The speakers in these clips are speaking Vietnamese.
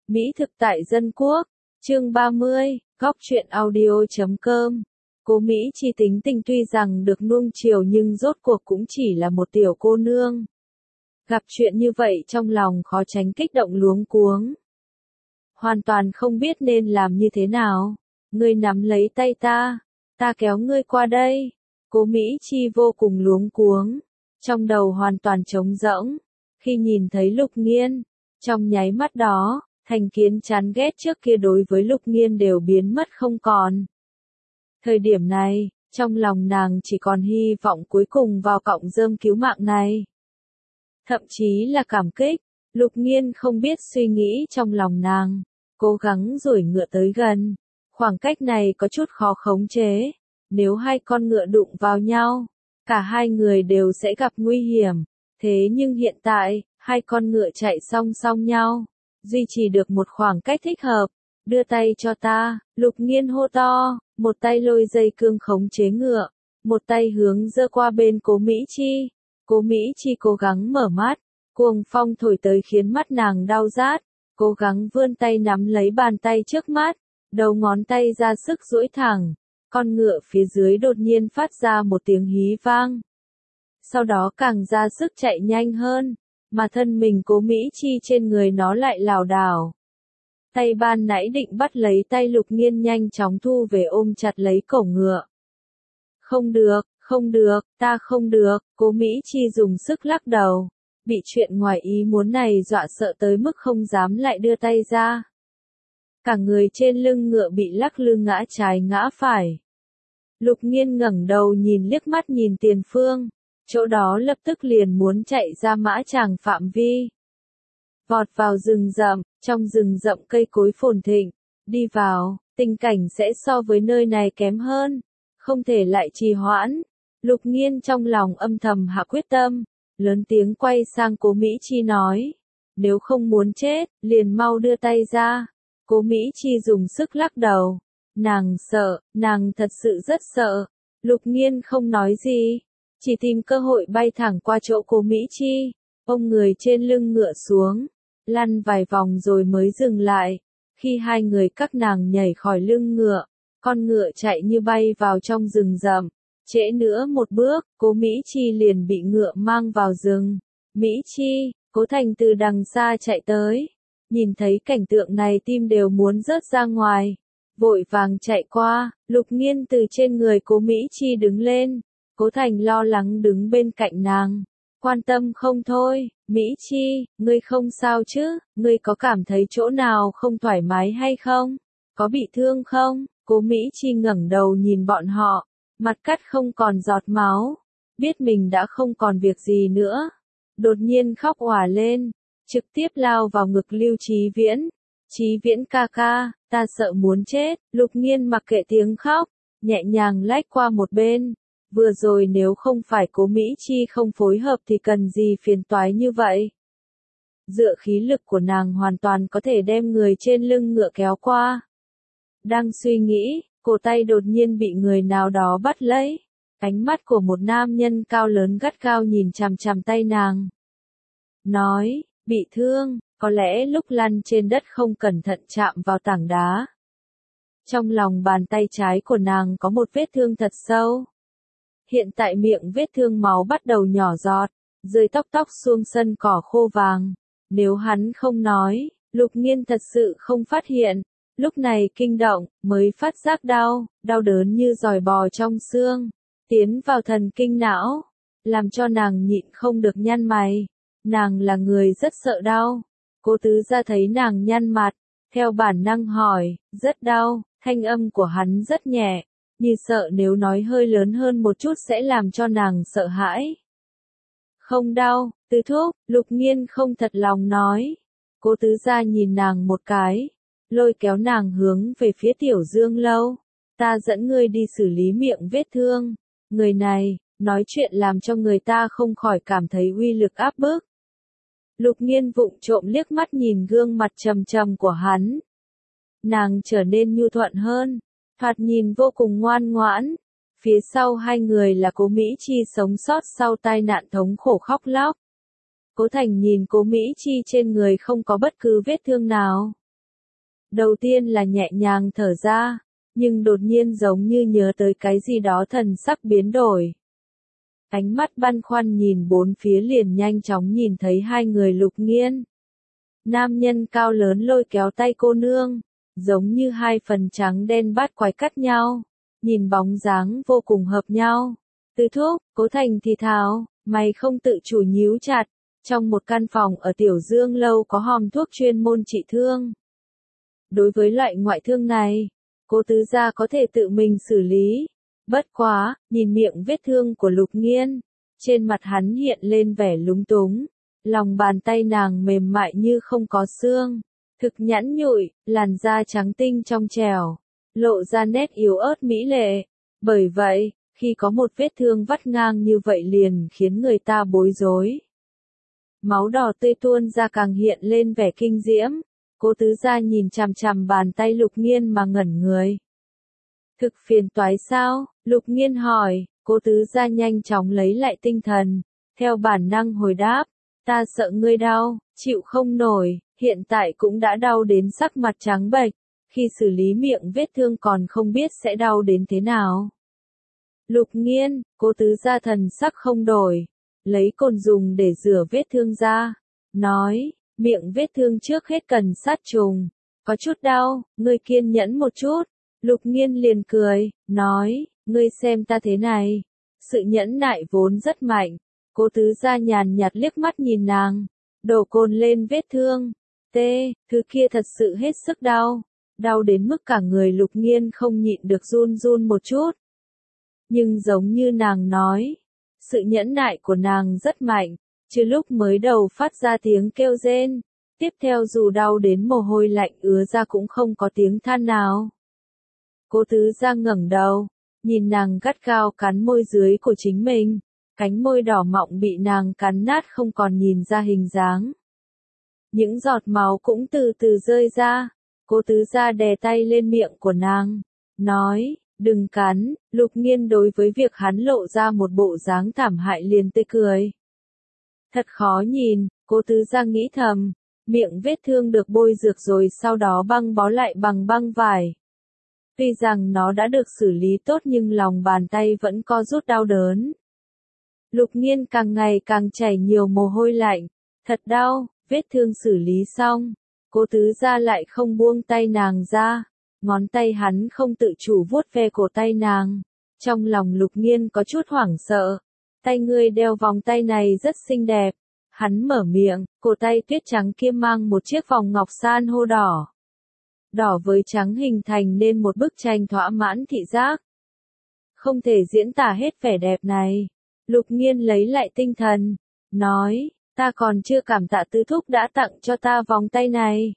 Mỹ thực tại dân quốc, chương 30, góc truyện audio.com. Cô Mỹ Chi tính tình tuy rằng được nuông chiều nhưng rốt cuộc cũng chỉ là một tiểu cô nương. Gặp chuyện như vậy trong lòng khó tránh kích động luống cuống. Hoàn toàn không biết nên làm như thế nào. Ngươi nắm lấy tay ta kéo ngươi qua đây. Cô Mỹ Chi vô cùng luống cuống, trong đầu hoàn toàn trống rỗng. Khi nhìn thấy Lục Nghiên, trong nháy mắt đó, thành kiến chán ghét trước kia đối với Lục Nghiên đều biến mất không còn. Thời điểm này, trong lòng nàng chỉ còn hy vọng cuối cùng vào cọng rơm cứu mạng này. Thậm chí là cảm kích, Lục Nghiên không biết suy nghĩ trong lòng nàng, cố gắng duỗi ngựa tới gần. Khoảng cách này có chút khó khống chế, nếu hai con ngựa đụng vào nhau, cả hai người đều sẽ gặp nguy hiểm. Thế nhưng hiện tại, hai con ngựa chạy song song nhau, duy trì được một khoảng cách thích hợp. Đưa tay cho ta, Lục Nghiên hô to, một tay lôi dây cương khống chế ngựa, một tay hướng giơ qua bên Cố Mỹ Chi. Cố Mỹ Chi cố gắng mở mắt, cuồng phong thổi tới khiến mắt nàng đau rát, cố gắng vươn tay nắm lấy bàn tay trước mắt, đầu ngón tay ra sức duỗi thẳng, con ngựa phía dưới đột nhiên phát ra một tiếng hí vang. Sau đó càng ra sức chạy nhanh hơn, mà thân mình Cố Mỹ Chi trên người nó lại lảo đảo. Tay ban nãy định bắt lấy tay Lục Nghiên nhanh chóng thu về ôm chặt lấy cổ ngựa. Không được, ta không được, Cố Mỹ Chi dùng sức lắc đầu, bị chuyện ngoài ý muốn này dọa sợ tới mức không dám lại đưa tay ra. Cả người trên lưng ngựa bị lắc lư ngã trái ngã phải. Lục Nghiên ngẩng đầu nhìn liếc mắt nhìn tiền phương, chỗ đó lập tức liền muốn chạy ra mã tràng phạm vi. Vọt vào rừng rậm, trong rừng rậm cây cối phồn thịnh, đi vào, tình cảnh sẽ so với nơi này kém hơn, không thể lại trì hoãn. Lục Nghiên trong lòng âm thầm hạ quyết tâm, lớn tiếng quay sang Cố Mỹ Chi nói, nếu không muốn chết, liền mau đưa tay ra. Cố Mỹ Chi dùng sức lắc đầu, nàng sợ, nàng thật sự rất sợ. Lục Nghiên không nói gì, chỉ tìm cơ hội bay thẳng qua chỗ Cố Mỹ Chi, ôm người trên lưng ngựa xuống, lăn vài vòng rồi mới dừng lại. Khi hai người các nàng nhảy khỏi lưng ngựa, con ngựa chạy như bay vào trong rừng rậm, trễ nữa một bước, Cố Mỹ Chi liền bị ngựa mang vào rừng. Mỹ Chi, Cố Thành từ đằng xa chạy tới, nhìn thấy cảnh tượng này tim đều muốn rớt ra ngoài, vội vàng chạy qua. Lục Nghiên từ trên người Cố Mỹ Chi đứng lên, Cố Thành lo lắng đứng bên cạnh nàng, quan tâm không thôi, Mỹ Chi, ngươi không sao chứ, ngươi có cảm thấy chỗ nào không thoải mái hay không, có bị thương không? Cố Mỹ Chi ngẩng đầu nhìn bọn họ, mặt cắt không còn giọt máu, biết mình đã không còn việc gì nữa, đột nhiên khóc òa lên, trực tiếp lao vào ngực Lưu Chí Viễn. Chí Viễn ca ca, ta sợ muốn chết. Lục Nghiên mặc kệ tiếng khóc, nhẹ nhàng lách qua một bên. Vừa rồi nếu không phải Cố Mỹ Chi không phối hợp thì cần gì phiền toái như vậy. Dựa khí lực của nàng hoàn toàn có thể đem người trên lưng ngựa kéo qua. Đang suy nghĩ, cổ tay đột nhiên bị người nào đó bắt lấy. Ánh mắt của một nam nhân cao lớn gắt gao nhìn chằm chằm tay nàng. Nói, bị thương, có lẽ lúc lăn trên đất không cẩn thận chạm vào tảng đá. Trong lòng bàn tay trái của nàng có một vết thương thật sâu. Hiện tại miệng vết thương máu bắt đầu nhỏ giọt, rơi tóc tóc xuống sân cỏ khô vàng. Nếu hắn không nói, Lục Nghiên thật sự không phát hiện. Lúc này kinh động, mới phát giác đau đớn như giòi bò trong xương, tiến vào thần kinh não, làm cho nàng nhịn không được nhăn mày. Nàng là người rất sợ đau. Cố tứ gia thấy nàng nhăn mặt, theo bản năng hỏi, rất đau, thanh âm của hắn rất nhẹ, như sợ nếu nói hơi lớn hơn một chút sẽ làm cho nàng sợ hãi. Không đau, Tứ thúc, Lục Nghiên không thật lòng nói. Cố tứ gia nhìn nàng một cái, lôi kéo nàng hướng về phía Tiểu Dương lâu. Ta dẫn ngươi đi xử lý miệng vết thương. Người này, nói chuyện làm cho người ta không khỏi cảm thấy uy lực áp bức. Lục Nghiên vụng trộm liếc mắt nhìn gương mặt trầm trầm của hắn. Nàng trở nên nhu thuận hơn, thoạt nhìn vô cùng ngoan ngoãn. Phía sau hai người là Cố Mỹ Chi sống sót sau tai nạn thống khổ khóc lóc. Cố Thành nhìn Cố Mỹ Chi trên người không có bất cứ vết thương nào, Đầu tiên là nhẹ nhàng thở ra, nhưng đột nhiên giống như nhớ tới cái gì đó thần sắc biến đổi. Ánh mắt băn khoăn nhìn bốn phía liền nhanh chóng nhìn thấy hai người Lục Nghiên. Nam nhân cao lớn lôi kéo tay cô nương, giống như hai phần trắng đen bát quái cắt nhau, nhìn bóng dáng vô cùng hợp nhau. Tứ thúc, Cố Thành thì thào, mày không tự chủ nhíu chặt, trong một căn phòng ở Tiểu Dương lâu có hòm thuốc chuyên môn trị thương. Đối với loại ngoại thương này, Cố tứ gia có thể tự mình xử lý. Bất quá, nhìn miệng vết thương của Lục Nghiên, trên mặt hắn hiện lên vẻ lúng túng. Lòng bàn tay nàng mềm mại như không có xương, thực nhẵn nhụi, làn da trắng tinh trong trẻo, lộ ra nét yếu ớt mỹ lệ. Bởi vậy, khi có một vết thương vắt ngang như vậy liền khiến người ta bối rối. Máu đỏ tươi tuôn ra càng hiện lên vẻ kinh diễm. Cố tứ gia nhìn chằm chằm bàn tay Lục Nghiên mà ngẩn người. Thực phiền toái sao? Lục Nghiên hỏi. Cố tứ gia nhanh chóng lấy lại tinh thần, theo bản năng hồi đáp. Ta sợ ngươi đau, chịu không nổi, hiện tại cũng đã đau đến sắc mặt trắng bệch, khi xử lý miệng vết thương còn không biết sẽ đau đến thế nào. Lục Nghiên, Cố tứ gia thần sắc không đổi, lấy cồn dùng để rửa vết thương ra, nói, miệng vết thương trước hết cần sát trùng, có chút đau, ngươi kiên nhẫn một chút. Lục Nghiên liền cười, nói, ngươi xem ta thế này, sự nhẫn nại vốn rất mạnh. Cố tứ gia nhàn nhạt liếc mắt nhìn nàng, đổ cồn lên vết thương. Thứ kia thật sự hết sức đau, đau đến mức cả người Lục Nghiên không nhịn được run run một chút. Nhưng giống như nàng nói, sự nhẫn nại của nàng rất mạnh, chứ lúc mới đầu phát ra tiếng kêu rên, tiếp theo dù đau đến mồ hôi lạnh ứa ra cũng không có tiếng than nào. Cố tứ gia ngẩng đầu, nhìn nàng gắt gao cắn môi dưới của chính mình. Cánh môi đỏ mọng bị nàng cắn nát không còn nhìn ra hình dáng. Những giọt máu cũng từ từ rơi ra. Cố tứ gia đè tay lên miệng của nàng, nói, đừng cắn. Lục Nghiên đối với việc hắn lộ ra một bộ dáng thảm hại liền tươi cười. Thật khó nhìn, Cố tứ gia nghĩ thầm, miệng vết thương được bôi dược rồi sau đó băng bó lại bằng băng vải. Tuy rằng nó đã được xử lý tốt nhưng lòng bàn tay vẫn co rút đau đớn. Lục Nghiên càng ngày càng chảy nhiều mồ hôi lạnh, thật đau. Vết thương xử lý xong, Cố tứ gia lại không buông tay nàng ra, ngón tay hắn không tự chủ vuốt ve cổ tay nàng. Trong lòng Lục Nghiên có chút hoảng sợ, tay ngươi đeo vòng tay này rất xinh đẹp. Hắn mở miệng, cổ tay tuyết trắng kia mang một chiếc vòng ngọc san hô đỏ. Đỏ với trắng hình thành nên một bức tranh thỏa mãn thị giác. Không thể diễn tả hết vẻ đẹp này. Lục Nghiên lấy lại tinh thần, nói, ta còn chưa cảm tạ tứ thúc đã tặng cho ta vòng tay này.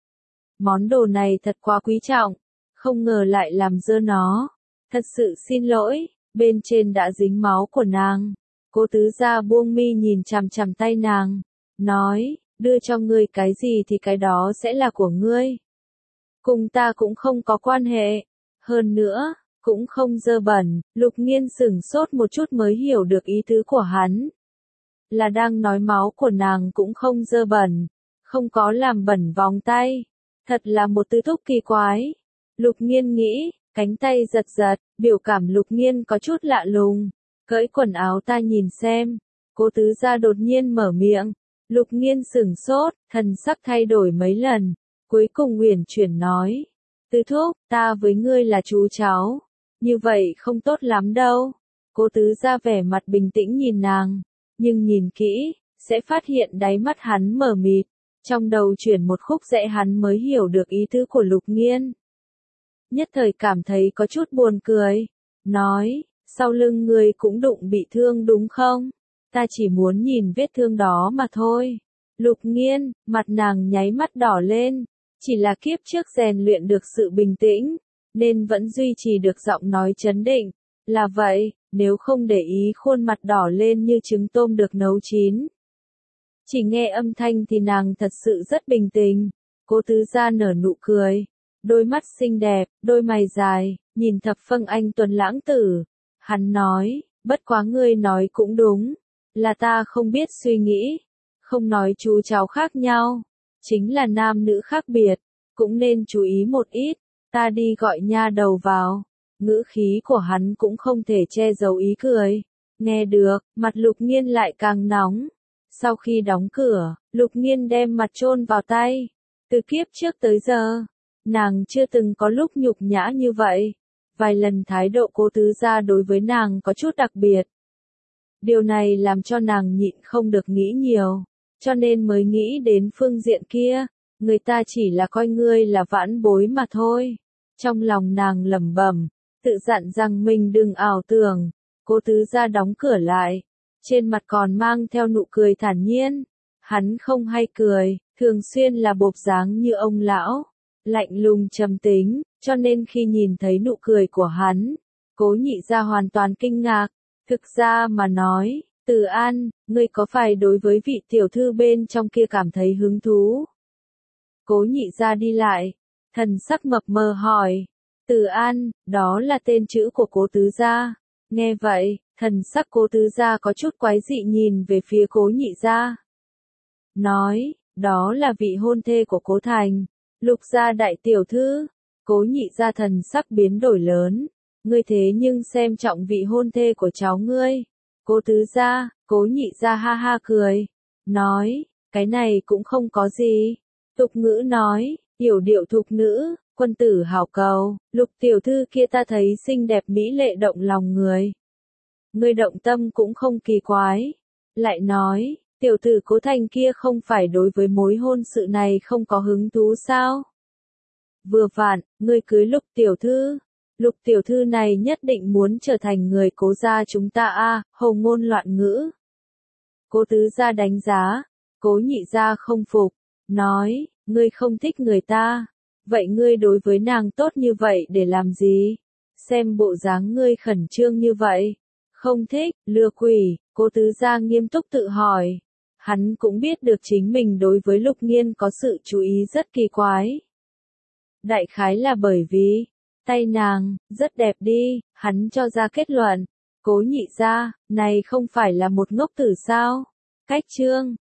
Món đồ này thật quá quý trọng, không ngờ lại làm dơ nó. Thật sự xin lỗi, bên trên đã dính máu của nàng. Cố tứ gia buông mi nhìn chằm chằm tay nàng, nói, đưa cho ngươi cái gì thì cái đó sẽ là của ngươi. Cùng ta cũng không có quan hệ, hơn nữa, cũng không dơ bẩn. Lục Nghiên sửng sốt một chút mới hiểu được ý tứ của hắn. Là đang nói máu của nàng cũng không dơ bẩn, không có làm bẩn vòng tay. Thật là một tứ thúc kỳ quái. Lục Nghiên nghĩ, cánh tay giật giật, biểu cảm Lục Nghiên có chút lạ lùng. Cởi quần áo ta nhìn xem. Cố tứ gia đột nhiên mở miệng. Lục Nghiên sửng sốt, thần sắc thay đổi mấy lần. Cuối cùng uyển chuyển nói, tứ thúc, ta với ngươi là chú cháu, như vậy không tốt lắm đâu. Cố tứ gia vẻ mặt bình tĩnh nhìn nàng, nhưng nhìn kỹ, sẽ phát hiện đáy mắt hắn mờ mịt, trong đầu chuyển một khúc rẽ hắn mới hiểu được ý tứ của Lục Nghiên. Nhất thời cảm thấy có chút buồn cười, nói, sau lưng ngươi cũng đụng bị thương đúng không? Ta chỉ muốn nhìn vết thương đó mà thôi. Lục Nghiên, mặt nàng nháy mắt đỏ lên. Chỉ là kiếp trước rèn luyện được sự bình tĩnh, nên vẫn duy trì được giọng nói trấn định. Là vậy, nếu không để ý khuôn mặt đỏ lên như trứng tôm được nấu chín. Chỉ nghe âm thanh thì nàng thật sự rất bình tĩnh. Cố tứ gia nở nụ cười, đôi mắt xinh đẹp, đôi mày dài, nhìn thập phân anh tuấn lãng tử. Hắn nói, bất quá ngươi nói cũng đúng, là ta không biết suy nghĩ, không nói chú cháu khác nhau. Chính là nam nữ khác biệt, cũng nên chú ý một ít, ta đi gọi nha đầu vào. Ngữ khí của hắn cũng không thể che giấu ý cười. Nghe được, mặt Lục Nghiên lại càng nóng. Sau khi đóng cửa, Lục Nghiên đem mặt chôn vào tay. Từ kiếp trước tới giờ, nàng chưa từng có lúc nhục nhã như vậy. Vài lần thái độ Cố tứ gia đối với nàng có chút đặc biệt. Điều này làm cho nàng nhịn không được nghĩ nhiều, cho nên mới nghĩ đến phương diện kia, người ta chỉ là coi ngươi là vãn bối mà thôi. Trong lòng nàng lẩm bẩm, tự dặn rằng mình đừng ảo tưởng. Cố tứ gia đóng cửa lại, trên mặt còn mang theo nụ cười thản nhiên. Hắn không hay cười, thường xuyên là bộp dáng như ông lão, lạnh lùng trầm tính, cho nên khi nhìn thấy nụ cười của hắn, Cố Nhị gia hoàn toàn kinh ngạc. Thực ra mà nói, Từ An, ngươi có phải đối với vị tiểu thư bên trong kia cảm thấy hứng thú? Cố Nhị gia đi lại, thần sắc mập mờ hỏi. Từ An, đó là tên chữ của Cố tứ gia. Nghe vậy, thần sắc Cố tứ gia có chút quái dị nhìn về phía Cố Nhị gia. Nói, đó là vị hôn thê của Cố Thành, Lục gia đại tiểu thư. Cố Nhị gia thần sắc biến đổi lớn. Ngươi thế nhưng xem trọng vị hôn thê của cháu ngươi. Cố tứ gia, Cố Nhị gia ha ha cười. Nói, cái này cũng không có gì. Tục ngữ nói, yểu điệu thục nữ, quân tử hảo cầu, Lục tiểu thư kia ta thấy xinh đẹp mỹ lệ động lòng người. Ngươi động tâm cũng không kỳ quái. Lại nói, tiểu tử Cố Thành kia không phải đối với mối hôn sự này không có hứng thú sao? Vừa vặn, ngươi cưới Lục tiểu thư. Lục tiểu thư này nhất định muốn trở thành người Cố gia chúng ta a, hầu ngôn loạn ngữ. Cố tứ gia đánh giá, Cố Nhị gia không phục, nói, ngươi không thích người ta, vậy ngươi đối với nàng tốt như vậy để làm gì? Xem bộ dáng ngươi khẩn trương như vậy. Không thích, lừa quỷ, Cố tứ gia nghiêm túc tự hỏi. Hắn cũng biết được chính mình đối với Lục Nghiên có sự chú ý rất kỳ quái. Đại khái là bởi vì tay nàng, rất đẹp đi, hắn cho ra kết luận. Cố Nhị gia, này không phải là một ngốc tử sao? Cách chương